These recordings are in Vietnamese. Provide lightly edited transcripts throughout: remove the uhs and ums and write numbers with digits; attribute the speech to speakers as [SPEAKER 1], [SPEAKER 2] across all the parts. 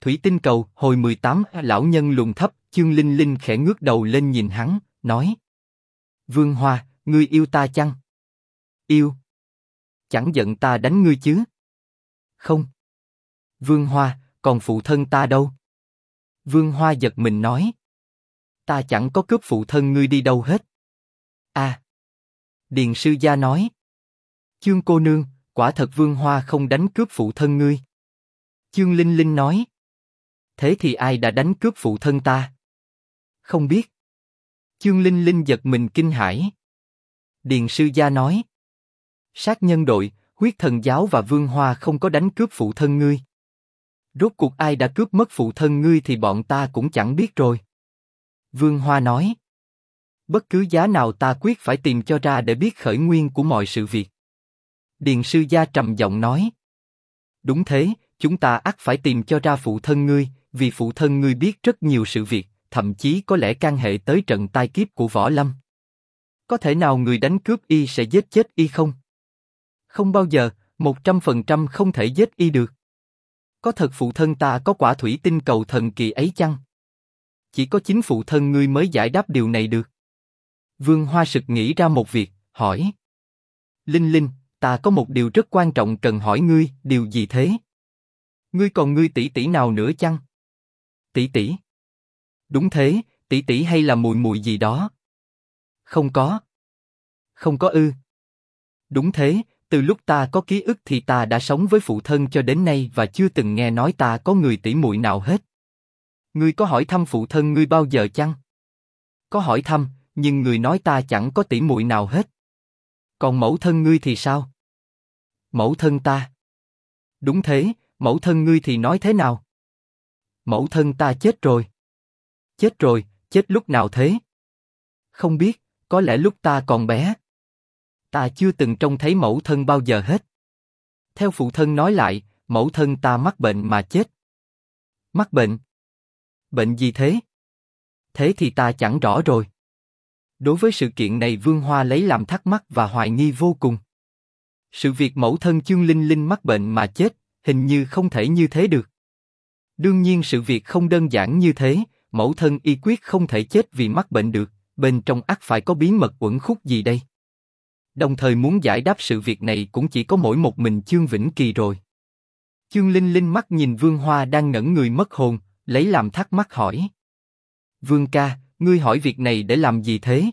[SPEAKER 1] Thủy tinh cầu, hồi 18, lão nhân lùn thấp, Chương Linh Linh khẽ ngước đầu lên nhìn hắn, nói. Vương Hoa, ngươi yêu ta chăng? Yêu. Chẳng giận ta đánh ngươi chứ? Không. Vương Hoa, còn phụ thân ta đâu? Vương Hoa giật mình nói. Ta chẳng có cướp phụ thân ngươi đi đâu hết. À. Điền sư gia nói. Chương cô nương, quả thật Vương Hoa không đánh cướp phụ thân ngươi. Chương Linh Linh nói. Thế thì ai đã đánh cướp phụ thân ta? Không biết. Chương Linh Linh giật mình kinh hãi. Điền sư gia nói. Sát nhân đội, huyết thần giáo và Vương Hoa không có đánh cướp phụ thân ngươi. Rốt cuộc ai đã cướp mất phụ thân ngươi thì bọn ta cũng chẳng biết rồi. Vương Hoa nói. Bất cứ giá nào ta quyết phải tìm cho ra để biết khởi nguyên của mọi sự việc. Điền sư gia trầm giọng nói. Đúng thế, chúng ta ắt phải tìm cho ra phụ thân ngươi, vì phụ thân ngươi biết rất nhiều sự việc, thậm chí có lẽ can hệ tới trận tai kiếp của Võ Lâm. Có thể nào người đánh cướp y sẽ giết chết y không? Không bao giờ, 100% không thể giết y được. Có thật phụ thân ta có quả thủy tinh cầu thần kỳ ấy chăng? Chỉ có chính phụ thân ngươi mới giải đáp điều này được. Vương Hoa sực nghĩ ra một việc, hỏi. Linh Linh, ta có một điều rất quan trọng cần hỏi ngươi, điều gì thế? Ngươi còn ngươi tỷ tỷ nào nữa chăng? Tỷ tỷ? Đúng thế, tỷ tỷ hay là mùi mùi gì đó? Không có. Không có ư? Đúng thế, từ lúc ta có ký ức thì ta đã sống với phụ thân cho đến nay và chưa từng nghe nói ta có người tỷ muội nào hết. Ngươi có hỏi thăm phụ thân ngươi bao giờ chăng? Có hỏi thăm, nhưng người nói ta chẳng có tỷ muội nào hết. Còn mẫu thân ngươi thì sao? Mẫu thân ta? Đúng thế, mẫu thân ngươi thì nói thế nào? Mẫu thân ta chết rồi. Chết rồi, chết lúc nào thế? Không biết, có lẽ lúc ta còn bé. Ta chưa từng trông thấy mẫu thân bao giờ hết. Theo phụ thân nói lại, mẫu thân ta mắc bệnh mà chết. Mắc bệnh? Bệnh gì thế? Thế thì ta chẳng rõ rồi. Đối với sự kiện này Vương Hoa lấy làm thắc mắc và hoài nghi vô cùng. Sự việc mẫu thân Chương Linh Linh mắc bệnh mà chết, hình như không thể như thế được. Đương nhiên sự việc không đơn giản như thế, mẫu thân y quyết không thể chết vì mắc bệnh được, bên trong ắt phải có bí mật uẩn khúc gì đây. Đồng thời muốn giải đáp sự việc này cũng chỉ có mỗi một mình Chương Vĩnh Kỳ rồi. Chương Linh Linh mắt nhìn Vương Hoa đang ngẩn người mất hồn, lấy làm thắc mắc hỏi. Vương ca, ngươi hỏi việc này để làm gì thế?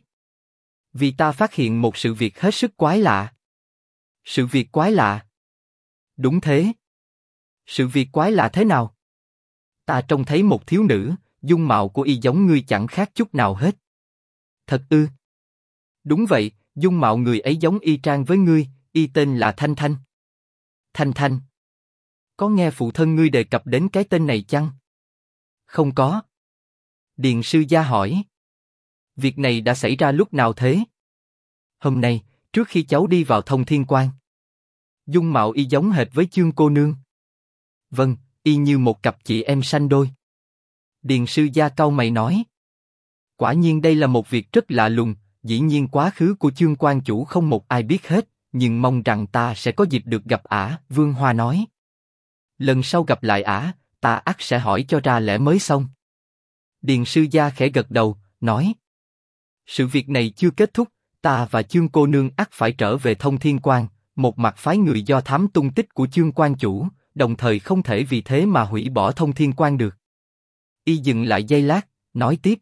[SPEAKER 1] Vì ta phát hiện một sự việc hết sức quái lạ. Sự việc quái lạ? Đúng thế. Sự việc quái lạ thế nào? Ta trông thấy một thiếu nữ, dung mạo của y giống ngươi chẳng khác chút nào hết. Thật ư? Đúng vậy, dung mạo người ấy giống y chang với ngươi, y tên là Thanh Thanh. Thanh Thanh? Có nghe phụ thân ngươi đề cập đến cái tên này chăng? Không có. Điền sư gia hỏi. Việc này đã xảy ra lúc nào thế? Hôm nay, trước khi cháu đi vào Thông Thiên Quan. Dung mạo y giống hệt với Chương cô nương. Vâng, y như một cặp chị em sanh đôi. Điền sư gia cau mày nói. Quả nhiên đây là một việc rất lạ lùng, dĩ nhiên quá khứ của Chương quan chủ không một ai biết hết, nhưng mong rằng ta sẽ có dịp được gặp ả, Vương Hoa nói. Lần sau gặp lại ả, ta ắt sẽ hỏi cho ra lẽ mới xong. Điền sư gia khẽ gật đầu, nói. Sự việc này chưa kết thúc, ta và Chương cô nương ắt phải trở về Thông Thiên Quan, một mặt phái người do thám tung tích của Chương quan chủ, đồng thời không thể vì thế mà hủy bỏ Thông Thiên Quan được. Y dừng lại giây lát, nói tiếp.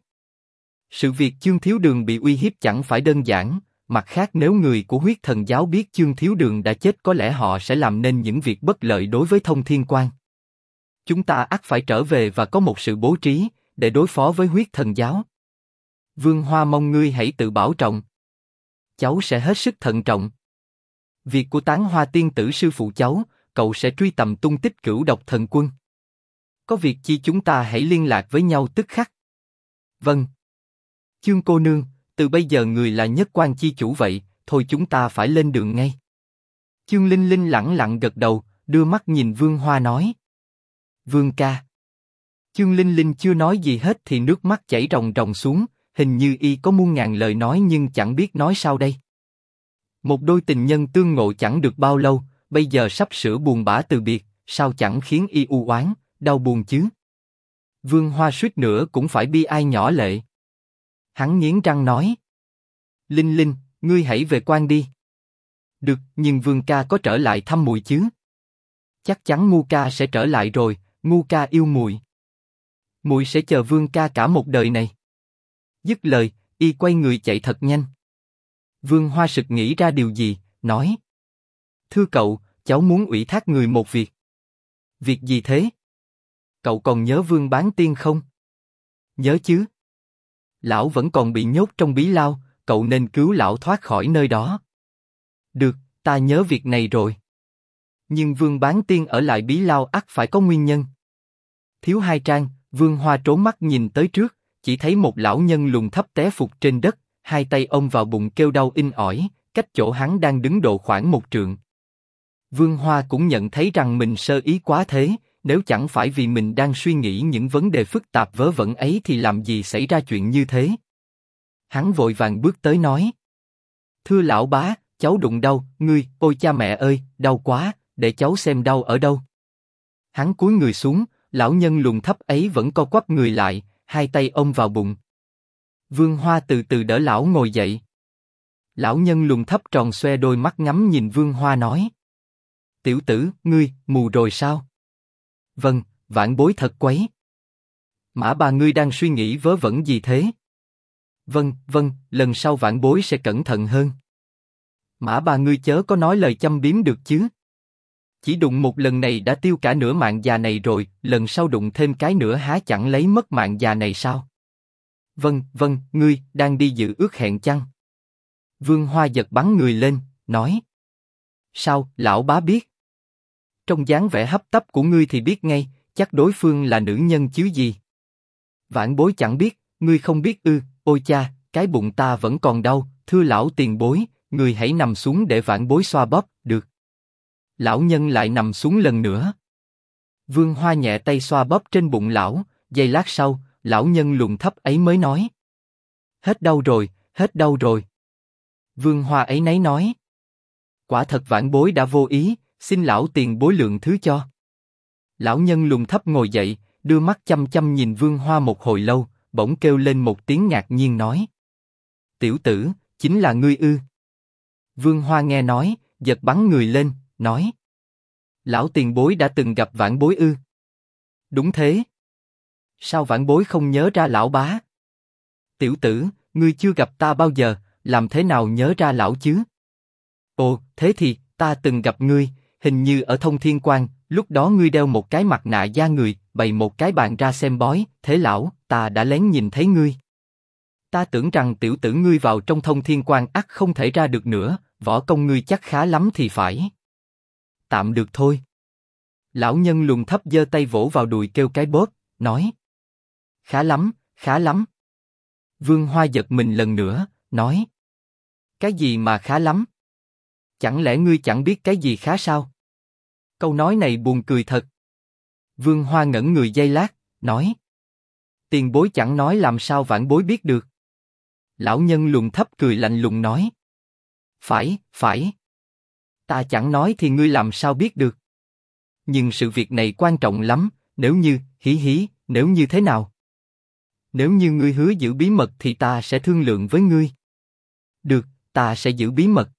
[SPEAKER 1] Sự việc Chương thiếu đường bị uy hiếp chẳng phải đơn giản, mặt khác nếu người của huyết thần giáo biết Chương thiếu đường đã chết có lẽ họ sẽ làm nên những việc bất lợi đối với Thông Thiên Quan. Chúng ta ắt phải trở về và có một sự bố trí, để đối phó với huyết thần giáo. Vương Hoa mong ngươi hãy tự bảo trọng. Cháu sẽ hết sức thận trọng. Việc của Tán Hoa tiên tử sư phụ cháu, cậu sẽ truy tầm tung tích Cửu Độc thần quân. Có việc chi chúng ta hãy liên lạc với nhau tức khắc. Vâng. Chương cô nương, từ bây giờ người là nhất quan chi chủ vậy, thôi chúng ta phải lên đường ngay. Chương Linh Linh lẳng lặng gật đầu, đưa mắt nhìn Vương Hoa nói. Vương ca. Chương Linh Linh chưa nói gì hết thì nước mắt chảy ròng ròng xuống, hình như y có muôn ngàn lời nói nhưng chẳng biết nói sao đây. Một đôi tình nhân tương ngộ chẳng được bao lâu, bây giờ sắp sửa buồn bã từ biệt, sao chẳng khiến y u oán, đau buồn chứ? Vương Hoa suýt nữa cũng phải bi ai nhỏ lệ. Hắn nghiến răng nói. Linh Linh, ngươi hãy về quan đi. Được, nhưng Vương ca có trở lại thăm muội chứ? Chắc chắn Ngu ca sẽ trở lại rồi, Ngu ca yêu muội. Muội sẽ chờ Vương ca cả một đời này. Dứt lời, y quay người chạy thật nhanh. Vương Hoa sực nghĩ ra điều gì, nói. Thưa cậu, cháu muốn ủy thác người một việc. Việc gì thế? Cậu còn nhớ Vương Bán Tiên không? Nhớ chứ. Lão vẫn còn bị nhốt trong bí lao, cậu nên cứu lão thoát khỏi nơi đó. Được, ta nhớ việc này rồi. Nhưng Vương Bán Tiên ở lại bí lao ắt phải có nguyên nhân. Thiếu hai trang, Vương Hoa trốn mắt nhìn tới trước, chỉ thấy một lão nhân lùn thấp té phục trên đất, hai tay ôm vào bụng kêu đau inh ỏi, cách chỗ hắn đang đứng độ khoảng 1 trượng. Vương Hoa cũng nhận thấy rằng mình sơ ý quá thế, nếu chẳng phải vì mình đang suy nghĩ những vấn đề phức tạp vớ vẩn ấy thì làm gì xảy ra chuyện như thế. Hắn vội vàng bước tới nói. Thưa lão bá, cháu đụng đau, ngươi, ôi cha mẹ ơi, đau quá, để cháu xem đau ở đâu. Hắn cúi người xuống, lão nhân lùn thấp ấy vẫn co quắp người lại, hai tay ôm vào bụng. Vương Hoa từ từ đỡ lão ngồi dậy. Lão nhân lùn thấp tròn xoe đôi mắt ngắm nhìn Vương Hoa nói. Tiểu tử, ngươi, mù rồi sao? Vâng, vãn bối thật quấy. Mã bà ngươi đang suy nghĩ vớ vẩn gì thế? Vâng, vâng, lần sau vãn bối sẽ cẩn thận hơn. Mã bà ngươi chớ có nói lời châm biếm được chứ. Chỉ đụng một lần này đã tiêu cả nửa mạng già này rồi, lần sau đụng thêm cái nữa há chẳng lấy mất mạng già này sao? Vâng, vâng, ngươi, đang đi dự ước hẹn chăng? Vương Hoa giật bắn người lên, nói. Sao, lão bá biết? Trong dáng vẻ hấp tấp của ngươi thì biết ngay, chắc đối phương là nữ nhân chứ gì. Vãn bối chẳng biết, ngươi không biết ư, ôi cha, cái bụng ta vẫn còn đau, thưa lão tiền bối, ngươi hãy nằm xuống để vãn bối xoa bóp, được. Lão nhân lại nằm xuống lần nữa. Vương Hoa nhẹ tay xoa bóp trên bụng lão, giây lát sau, lão nhân lùn thấp ấy mới nói. Hết đau rồi, hết đau rồi. Vương Hoa ấy nấy nói. Quả thật vãn bối đã vô ý, xin lão tiền bối lượng thứ cho. Lão nhân lùn thấp ngồi dậy, đưa mắt chăm chăm nhìn Vương Hoa một hồi lâu, bỗng kêu lên một tiếng ngạc nhiên nói. Tiểu tử, chính là ngươi ư? Vương Hoa nghe nói, giật bắn người lên, nói. Lão tiền bối đã từng gặp vãn bối ư? Đúng thế. Sao vãn bối không nhớ ra lão bá? Tiểu tử, ngươi chưa gặp ta bao giờ, làm thế nào nhớ ra lão chứ? Ồ, thế thì, ta từng gặp ngươi, hình như ở Thông Thiên Quan, lúc đó ngươi đeo một cái mặt nạ da người, bày một cái bàn ra xem bói, thế lão, ta đã lén nhìn thấy ngươi. Ta tưởng rằng tiểu tử ngươi vào trong Thông Thiên Quan ắt không thể ra được nữa, võ công ngươi chắc khá lắm thì phải. Tạm được thôi. Lão nhân lùn thấp giơ tay vỗ vào đùi kêu cái bóp, nói. Khá lắm, khá lắm. Vương Hoa giật mình lần nữa, nói. Cái gì mà khá lắm? Chẳng lẽ ngươi chẳng biết cái gì khá sao? Câu nói này buồn cười thật. Vương Hoa ngẩn người giây lát, nói. Tiền bối chẳng nói làm sao vãn bối biết được. Lão nhân lùn thấp cười lạnh lùng nói. Phải, phải. Ta chẳng nói thì ngươi làm sao biết được. Nhưng sự việc này quan trọng lắm, nếu như, hí hí, nếu như thế nào? Nếu như ngươi hứa giữ bí mật thì ta sẽ thương lượng với ngươi. Được, ta sẽ giữ bí mật.